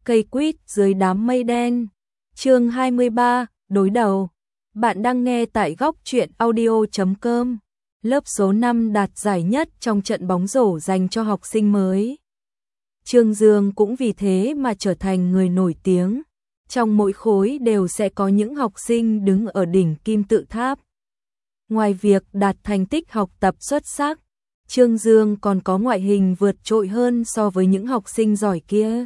Cây quýt dưới đám mây đen. Chương 23, đối đầu. Bạn đang nghe tại góc truyện audio.com. Lớp số 5 đạt giải nhất trong trận bóng rổ dành cho học sinh mới. Trương Dương cũng vì thế mà trở thành người nổi tiếng. Trong mỗi khối đều sẽ có những học sinh đứng ở đỉnh kim tự tháp. Ngoài việc đạt thành tích học tập xuất sắc, Trương Dương còn có ngoại hình vượt trội hơn so với những học sinh giỏi kia.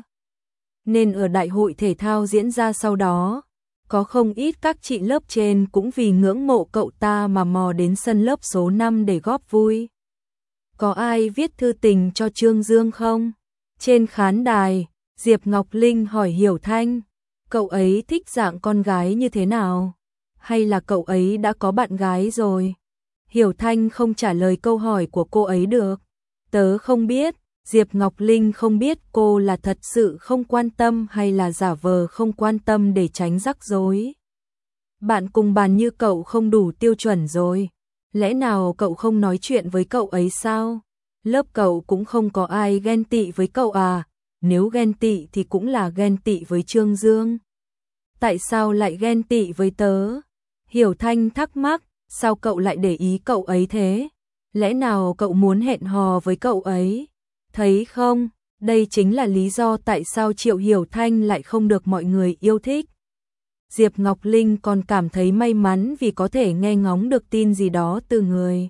Nên ở đại hội thể thao diễn ra sau đó, có không ít các chị lớp trên cũng vì ngưỡng mộ cậu ta mà mò đến sân lớp số 5 để góp vui. Có ai viết thư tình cho Trương Dương không? Trên khán đài, Diệp Ngọc Linh hỏi Hiểu Thanh, cậu ấy thích dạng con gái như thế nào? Hay là cậu ấy đã có bạn gái rồi? Hiểu Thanh không trả lời câu hỏi của cô ấy được. Tớ không biết. Diệp Ngọc Linh không biết cô là thật sự không quan tâm hay là giả vờ không quan tâm để tránh rắc rối. Bạn cùng bàn như cậu không đủ tiêu chuẩn rồi. Lẽ nào cậu không nói chuyện với cậu ấy sao? Lớp cậu cũng không có ai ghen tị với cậu à? Nếu ghen tị thì cũng là ghen tị với Trương Dương. Tại sao lại ghen tị với tớ? Hiểu Thanh thắc mắc, sao cậu lại để ý cậu ấy thế? Lẽ nào cậu muốn hẹn hò với cậu ấy? Thấy không, đây chính là lý do tại sao Triệu Hiểu Thanh lại không được mọi người yêu thích. Diệp Ngọc Linh còn cảm thấy may mắn vì có thể nghe ngóng được tin gì đó từ người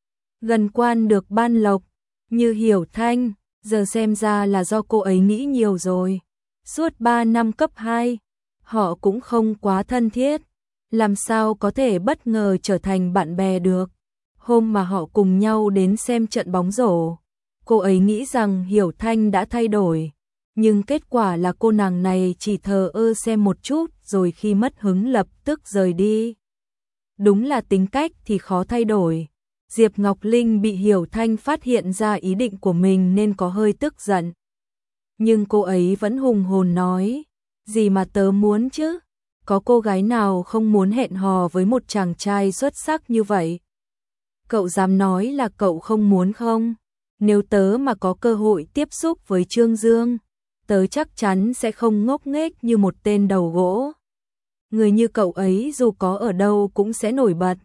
gần quan được ban lộc, như Hiểu Thanh, giờ xem ra là do cô ấy nghĩ nhiều rồi. Suốt 3 năm cấp 2, họ cũng không quá thân thiết, làm sao có thể bất ngờ trở thành bạn bè được. Hôm mà họ cùng nhau đến xem trận bóng rổ, cô ấy nghĩ rằng Hiểu Thanh đã thay đổi, nhưng kết quả là cô nàng này chỉ thờ ơ xem một chút rồi khi mất hứng lập tức rời đi. Đúng là tính cách thì khó thay đổi. Diệp Ngọc Linh bị Hiểu Thanh phát hiện ra ý định của mình nên có hơi tức giận. Nhưng cô ấy vẫn hùng hồn nói, gì mà tớ muốn chứ, có cô gái nào không muốn hẹn hò với một chàng trai xuất sắc như vậy? Cậu dám nói là cậu không muốn không? Nếu tớ mà có cơ hội tiếp xúc với Trương Dương, tớ chắc chắn sẽ không ngốc nghếch như một tên đầu gỗ. Người như cậu ấy dù có ở đâu cũng sẽ nổi bật.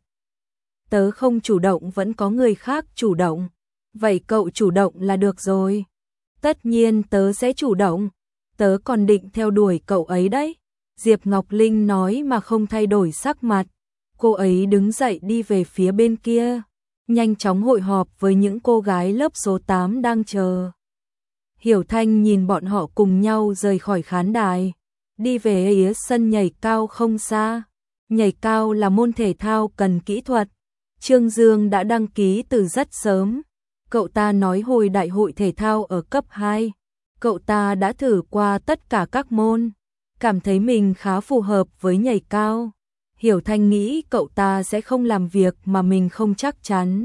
Tớ không chủ động vẫn có người khác chủ động. Vậy cậu chủ động là được rồi. Tất nhiên tớ sẽ chủ động. Tớ còn định theo đuổi cậu ấy đấy. Diệp Ngọc Linh nói mà không thay đổi sắc mặt. Cô ấy đứng dậy đi về phía bên kia, nhanh chóng hội họp với những cô gái lớp số 8 đang chờ. Hiểu Thanh nhìn bọn họ cùng nhau rời khỏi khán đài, đi về sân nhảy cao không xa. Nhảy cao là môn thể thao cần kỹ thuật. Trương Dương đã đăng ký từ rất sớm. Cậu ta nói hồi đại hội thể thao ở cấp 2, cậu ta đã thử qua tất cả các môn, cảm thấy mình khá phù hợp với nhảy cao. Hiểu Thanh nghĩ cậu ta sẽ không làm việc mà mình không chắc chắn.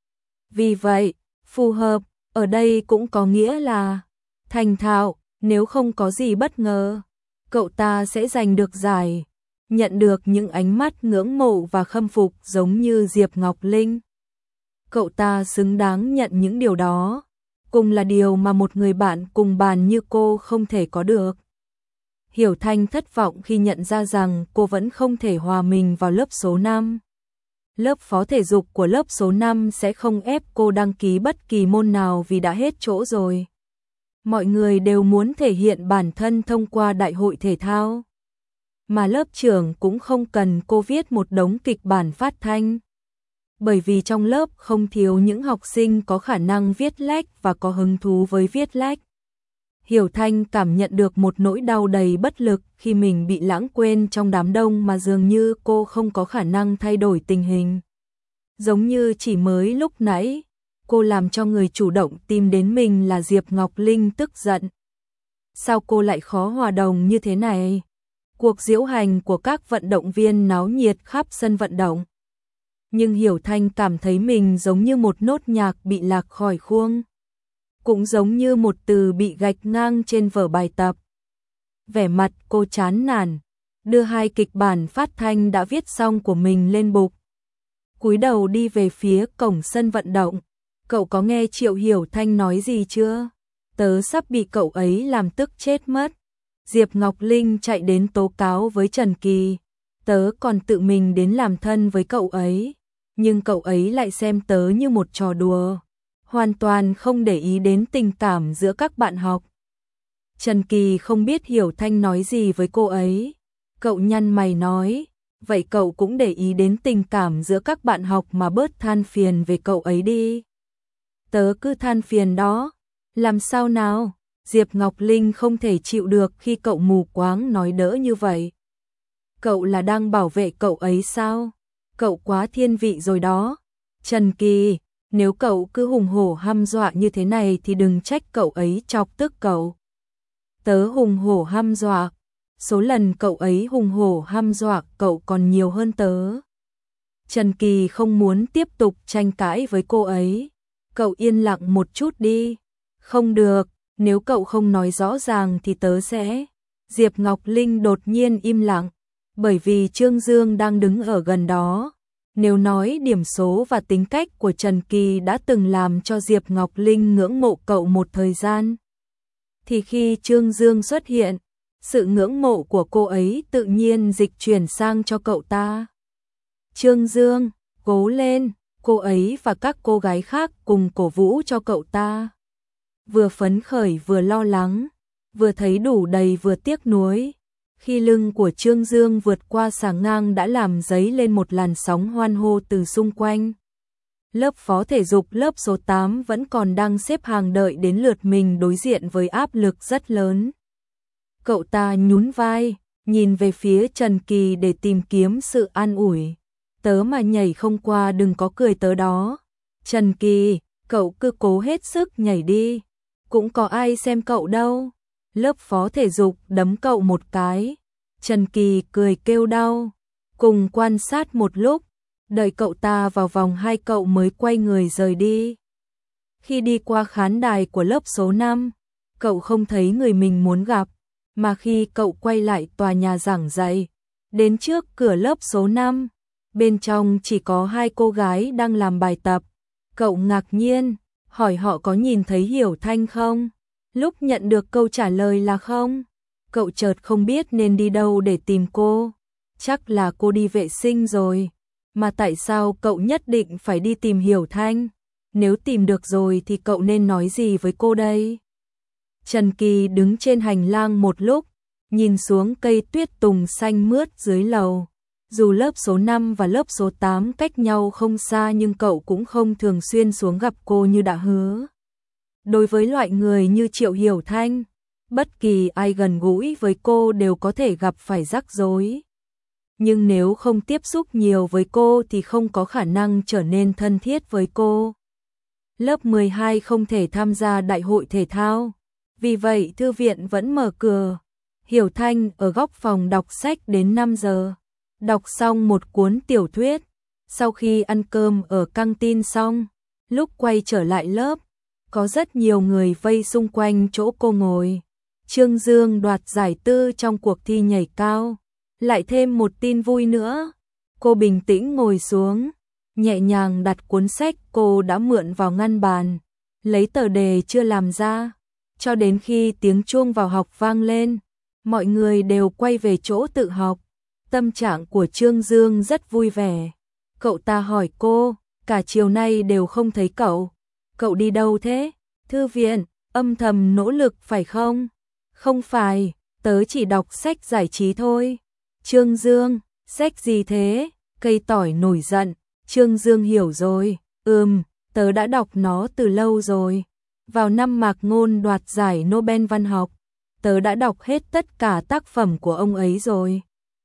Vì vậy, phù hợp, ở đây cũng có nghĩa là thành thạo, nếu không có gì bất ngờ, cậu ta sẽ giành được giải, nhận được những ánh mắt ngưỡng mộ và khâm phục giống như Diệp Ngọc Linh. Cậu ta xứng đáng nhận những điều đó, cùng là điều mà một người bạn cùng bàn như cô không thể có được. Hiểu Thanh thất vọng khi nhận ra rằng cô vẫn không thể hòa mình vào lớp số 5. Lớp phó thể dục của lớp số 5 sẽ không ép cô đăng ký bất kỳ môn nào vì đã hết chỗ rồi. Mọi người đều muốn thể hiện bản thân thông qua đại hội thể thao. Mà lớp trưởng cũng không cần cô viết một đống kịch bản phát thanh. Bởi vì trong lớp không thiếu những học sinh có khả năng viết lách và có hứng thú với viết lách. Hiểu Thanh cảm nhận được một nỗi đau đầy bất lực khi mình bị lãng quên trong đám đông mà dường như cô không có khả năng thay đổi tình hình. Giống như chỉ mới lúc nãy, cô làm cho người chủ động tìm đến mình là Diệp Ngọc Linh tức giận. Sao cô lại khó hòa đồng như thế này? Cuộc diễu hành của các vận động viên náo nhiệt khắp sân vận động. Nhưng Hiểu Thanh cảm thấy mình giống như một nốt nhạc bị lạc khỏi khuôn. Cũng giống như một từ bị gạch ngang trên vở bài tập. Vẻ mặt cô chán nản, đưa 2 kịch bản phát thanh đã viết xong của mình lên bục. Cúi đầu đi về phía cổng sân vận động. Cậu có nghe Triệu Hiểu Thanh nói gì chưa? Tớ sắp bị cậu ấy làm tức chết mất. Diệp Ngọc Linh chạy đến tố cáo với Trần Kỳ, tớ còn tự mình đến làm thân với cậu ấy, nhưng cậu ấy lại xem tớ như một trò đùa, hoàn toàn không để ý đến tình cảm giữa các bạn học. Trần Kỳ không biết Hiểu Thanh nói gì với cô ấy, cậu nhăn mày nói, vậy cậu cũng để ý đến tình cảm giữa các bạn học mà bớt than phiền về cậu ấy đi. Tớ cứ than phiền đó, làm sao nào? Diệp Ngọc Linh không thể chịu được khi cậu mù quáng nói đỡ như vậy. Cậu là đang bảo vệ cậu ấy sao? Cậu quá thiên vị rồi đó. Trần Kỳ, nếu cậu cứ hùng hổ hăm dọa như thế này thì đừng trách cậu ấy chọc tức cậu. Tớ hùng hổ hăm dọa, số lần cậu ấy hùng hổ hăm dọa cậu còn nhiều hơn tớ. Trần Kỳ không muốn tiếp tục tranh cãi với cô ấy. Cậu yên lặng một chút đi. Không được, nếu cậu không nói rõ ràng thì tớ sẽ. Diệp Ngọc Linh đột nhiên im lặng, bởi vì Trương Dương đang đứng ở gần đó. Nếu nói điểm số và tính cách của Trần Kỳ đã từng làm cho Diệp Ngọc Linh ngưỡng mộ cậu một thời gian, thì khi Trương Dương xuất hiện, sự ngưỡng mộ của cô ấy tự nhiên dịch chuyển sang cho cậu ta. Trương Dương, cố lên, cô ấy và các cô gái khác cùng cổ vũ cho cậu ta. Vừa phấn khởi vừa lo lắng, vừa thấy đủ đầy vừa tiếc nuối. Khi lưng của Trương Dương vượt qua sàng ngang đã làm dấy lên một làn sóng hoan hô từ xung quanh. Lớp phó thể dục lớp số 8 vẫn còn đang xếp hàng đợi đến lượt mình đối diện với áp lực rất lớn. Cậu ta nhún vai, nhìn về phía Trần Kỳ để tìm kiếm sự an ủi. Tớ mà nhảy không qua đừng có cười tớ đó. Trần Kỳ, cậu cứ cố hết sức nhảy đi. Cũng có ai xem cậu đâu. Lớp phó thể dục đấm cậu một cái. Trần Kỳ cười kêu đau. Cùng quan sát một lúc, đợi cậu ta vào vòng 2 cậu mới quay người rời đi. Khi đi qua khán đài của lớp số 5, cậu không thấy người mình muốn gặp, mà khi cậu quay lại tòa nhà giảng dạy, đến trước cửa lớp số 5, bên trong chỉ có 2 cô gái đang làm bài tập. Cậu ngạc nhiên, hỏi họ có nhìn thấy Hiểu Thanh không? Lúc nhận được câu trả lời là không. Cậu chợt không biết nên đi đâu để tìm cô. Chắc là cô đi vệ sinh rồi. Mà tại sao cậu nhất định phải đi tìm Hiểu Thanh? Nếu tìm được rồi thì cậu nên nói gì với cô đây? Trần Kỳ đứng trên hành lang một lúc, nhìn xuống cây tuyết tùng xanh mướt dưới lầu. Dù lớp số 5 và lớp số 8 cách nhau không xa nhưng cậu cũng không thường xuyên xuống gặp cô như đã hứa. Đối với loại người như Triệu Hiểu Thanh, bất kỳ ai gần gũi với cô đều có thể gặp phải rắc rối. Nhưng nếu không tiếp xúc nhiều với cô thì không có khả năng trở nên thân thiết với cô. Lớp 12 không thể tham gia đại hội thể thao, vì vậy thư viện vẫn mở cửa. Hiểu Thanh ở góc phòng đọc sách đến 5 giờ, đọc xong một cuốn tiểu thuyết. Sau khi ăn cơm ở căng tin xong, lúc quay trở lại lớp, có rất nhiều người vây xung quanh chỗ cô ngồi. Trương Dương đoạt giải tư trong cuộc thi nhảy cao. Lại thêm một tin vui nữa. Cô bình tĩnh ngồi xuống, nhẹ nhàng đặt cuốn sách cô đã mượn vào ngăn bàn, lấy tờ đề chưa làm ra. Cho đến khi tiếng chuông vào học vang lên, mọi người đều quay về chỗ tự học. Tâm trạng của Trương Dương rất vui vẻ. Cậu ta hỏi cô, cả chiều nay đều không thấy cậu. Cậu đi đâu thế? Thư viện, âm thầm nỗ lực phải không? Không phải, tớ chỉ đọc sách giải trí thôi. Trương Dương, sách gì thế? Cây tỏi nổi giận. Trương Dương hiểu rồi. Tớ đã đọc nó từ lâu rồi. Vào năm Mạc Ngôn đoạt giải Nobel văn học, tớ đã đọc hết tất cả tác phẩm của ông ấy rồi.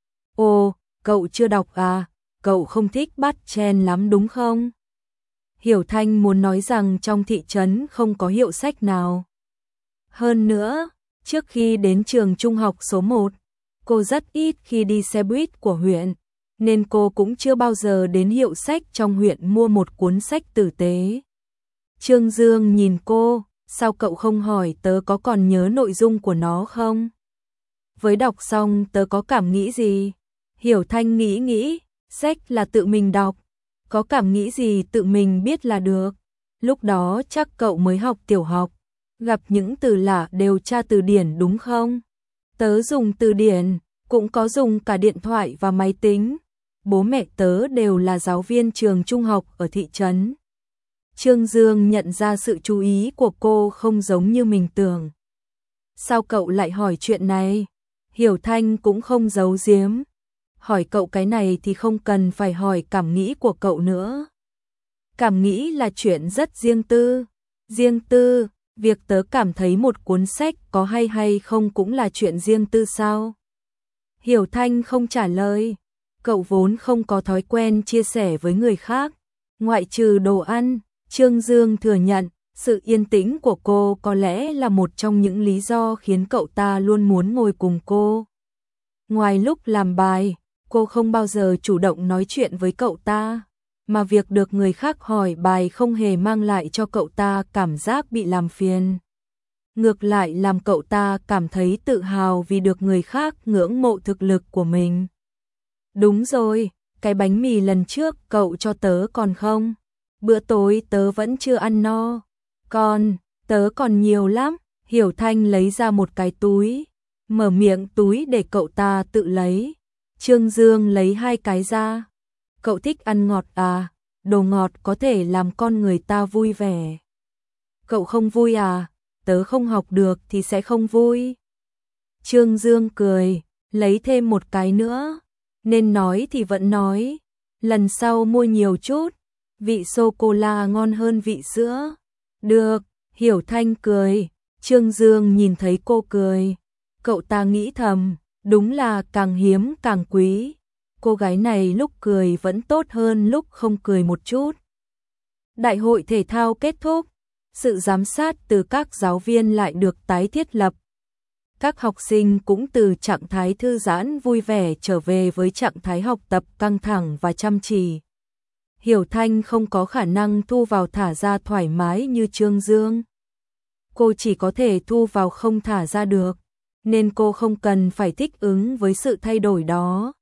Ồ, cậu chưa đọc à? Cậu không thích Bắt Chen lắm đúng không? Hiểu Thanh muốn nói rằng trong thị trấn không có hiệu sách nào. Hơn nữa, trước khi đến trường trung học số 1, cô rất ít khi đi xe buýt của huyện, nên cô cũng chưa bao giờ đến hiệu sách trong huyện mua một cuốn sách tử tế. Trương Dương nhìn cô, sao cậu không hỏi tớ có còn nhớ nội dung của nó không? Với đọc xong tớ có cảm nghĩ gì? Hiểu Thanh nghĩ, sách là tự mình đọc, có cảm nghĩ gì tự mình biết là được. Lúc đó chắc cậu mới học tiểu học, gặp những từ lạ đều tra từ điển đúng không? Tớ dùng từ điển, cũng có dùng cả điện thoại và máy tính. Bố mẹ tớ đều là giáo viên trường trung học ở thị trấn. Trương Dương nhận ra sự chú ý của cô không giống như mình tưởng. Sao cậu lại hỏi chuyện này? Hiểu Thanh cũng không giấu giếm. Hỏi cậu cái này thì không cần phải hỏi cảm nghĩ của cậu nữa. Cảm nghĩ là chuyện rất riêng tư. Riêng tư, việc tớ cảm thấy một cuốn sách có hay không cũng là chuyện riêng tư sao? Hiểu Thanh không trả lời. Cậu vốn không có thói quen chia sẻ với người khác. Ngoại trừ đồ ăn, Trương Dương thừa nhận, sự yên tĩnh của cô có lẽ là một trong những lý do khiến cậu ta luôn muốn ngồi cùng cô. Ngoài lúc làm bài, cô không bao giờ chủ động nói chuyện với cậu ta, mà việc được người khác hỏi bài không hề mang lại cho cậu ta cảm giác bị làm phiền. Ngược lại làm cậu ta cảm thấy tự hào vì được người khác ngưỡng mộ thực lực của mình. Đúng rồi, cái bánh mì lần trước cậu cho tớ còn không? Bữa tối tớ vẫn chưa ăn no. Tớ còn nhiều lắm. Hiểu Thanh lấy ra một cái túi, mở miệng túi để cậu ta tự lấy. Trương Dương lấy 2 cái ra. Cậu thích ăn ngọt à? Đồ ngọt có thể làm con người ta vui vẻ. Cậu không vui à? Tớ không học được thì sẽ không vui. Trương Dương cười, lấy thêm một cái nữa. Nên nói thì vẫn nói. Lần sau mua nhiều chút. Vị sô-cô-la ngon hơn vị sữa. Được, Hiểu Thanh cười. Trương Dương nhìn thấy cô cười. Cậu ta nghĩ thầm, đúng là càng hiếm càng quý. Cô gái này lúc cười vẫn tốt hơn lúc không cười một chút. Đại hội thể thao kết thúc. Sự giám sát từ các giáo viên lại được tái thiết lập. Các học sinh cũng từ trạng thái thư giãn vui vẻ trở về với trạng thái học tập căng thẳng và chăm chỉ. Hiểu Thanh không có khả năng thu vào thả ra thoải mái như Trương Dương. Cô chỉ có thể thu vào không thả ra được, nên cô không cần phải thích ứng với sự thay đổi đó.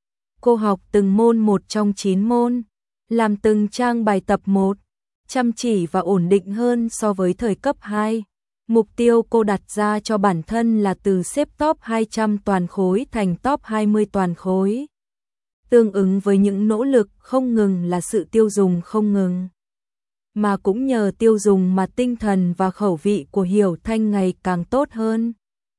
Cô học từng môn một trong 9 môn, làm từng trang bài tập một, chăm chỉ và ổn định hơn so với thời cấp 2. Mục tiêu cô đặt ra cho bản thân là từ xếp top 200 toàn khối thành top 20 toàn khối. Tương ứng với những nỗ lực không ngừng là sự tiêu dùng không ngừng. Mà cũng nhờ tiêu dùng mà tinh thần và khẩu vị của Hiểu Thanh ngày càng tốt hơn.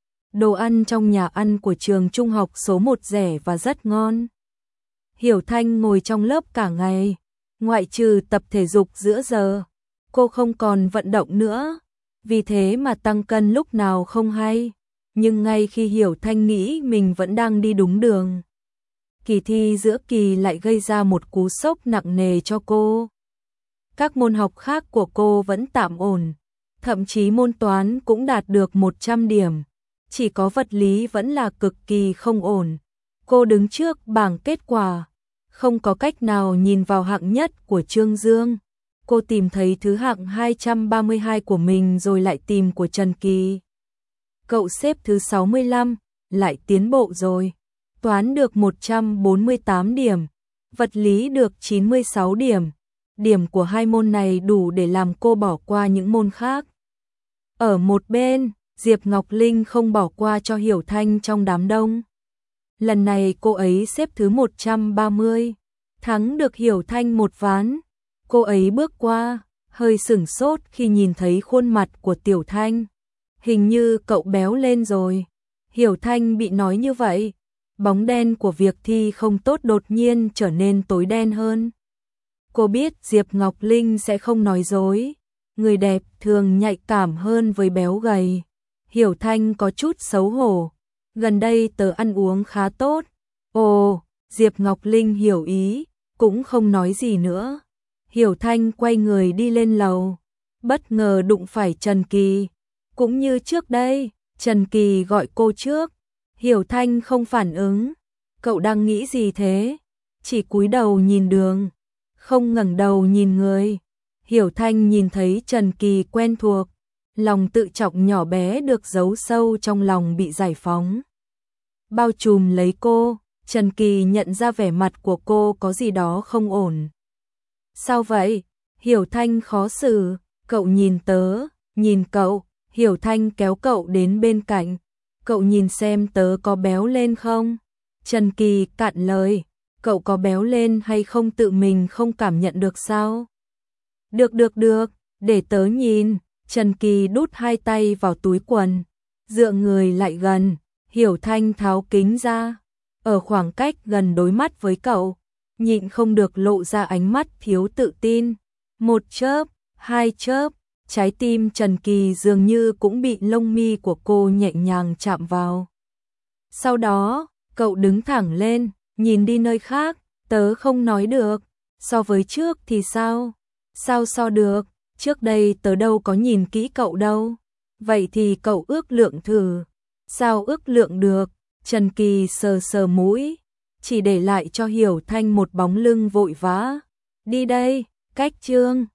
Đồ ăn trong nhà ăn của trường trung học số 1 rẻ và rất ngon. Hiểu Thanh ngồi trong lớp cả ngày, ngoại trừ tập thể dục giữa giờ, cô không còn vận động nữa, vì thế mà tăng cân lúc nào không hay. Nhưng ngay khi Hiểu Thanh nghĩ mình vẫn đang đi đúng đường, kỳ thi giữa kỳ lại gây ra một cú sốc nặng nề cho cô. Các môn học khác của cô vẫn tạm ổn, thậm chí môn toán cũng đạt được 100 điểm, chỉ có vật lý vẫn là cực kỳ không ổn. Cô đứng trước bảng kết quả, không có cách nào nhìn vào hạng nhất của Trương Dương. Cô tìm thấy thứ hạng 232 của mình rồi lại tìm của Trần Kỳ. Cậu xếp thứ 65, lại tiến bộ rồi. Toán được 148 điểm, vật lý được 96 điểm. Điểm của hai môn này đủ để làm cô bỏ qua những môn khác. Ở một bên, Diệp Ngọc Linh không bỏ qua cho Hiểu Thanh trong đám đông. Lần này cô ấy xếp thứ 130, thắng được Hiểu Thanh một ván. Cô ấy bước qua, hơi sửng sốt khi nhìn thấy khuôn mặt của Tiểu Thanh. Hình như cậu béo lên rồi. Hiểu Thanh bị nói như vậy. Bóng đen của việc thi không tốt đột nhiên trở nên tối đen hơn. Cô biết Diệp Ngọc Linh sẽ không nói dối. Người đẹp thường nhạy cảm hơn với béo gầy. Hiểu Thanh có chút xấu hổ. Gần đây tớ ăn uống khá tốt. Ồ, Diệp Ngọc Linh hiểu ý, cũng không nói gì nữa. Hiểu Thanh quay người đi lên lầu. Bất ngờ đụng phải Trần Kỳ. Cũng như trước đây, Trần Kỳ gọi cô trước. Hiểu Thanh không phản ứng. Cậu đang nghĩ gì thế? Chỉ cúi đầu nhìn đường, không ngẩng đầu nhìn người. Hiểu Thanh nhìn thấy Trần Kỳ quen thuộc, lòng tự trọng nhỏ bé được giấu sâu trong lòng bị giải phóng. Bao trùm lấy cô, Trần Kỳ nhận ra vẻ mặt của cô có gì đó không ổn. Sao vậy? Hiểu Thanh khó xử. Cậu nhìn tớ, nhìn cậu. Hiểu Thanh kéo cậu đến bên cạnh. cậu nhìn xem tớ có béo lên không? Trần Kỳ cạn lời, cậu có béo lên hay không tự mình không cảm nhận được sao? Được, để tớ nhìn. Trần Kỳ đút hai tay vào túi quần, dựa người lại gần, Hiểu Thanh tháo kính ra, ở khoảng cách gần đối mắt với cậu, nhịn không được lộ ra ánh mắt thiếu tự tin. Một chớp, hai chớp, trái tim Trần Kỳ dường như cũng bị lông mi của cô nhẹ nhàng chạm vào. Sau đó, cậu đứng thẳng lên, nhìn đi nơi khác, tớ không nói được, so với trước thì sao? Sao so được, trước đây tớ đâu có nhìn kỹ cậu đâu. Vậy thì cậu ước lượng thử. Sao ước lượng được? Trần Kỳ sờ sờ mũi, chỉ để lại cho Hiểu Thanh một bóng lưng vội vã. Đi đây, cách Trương.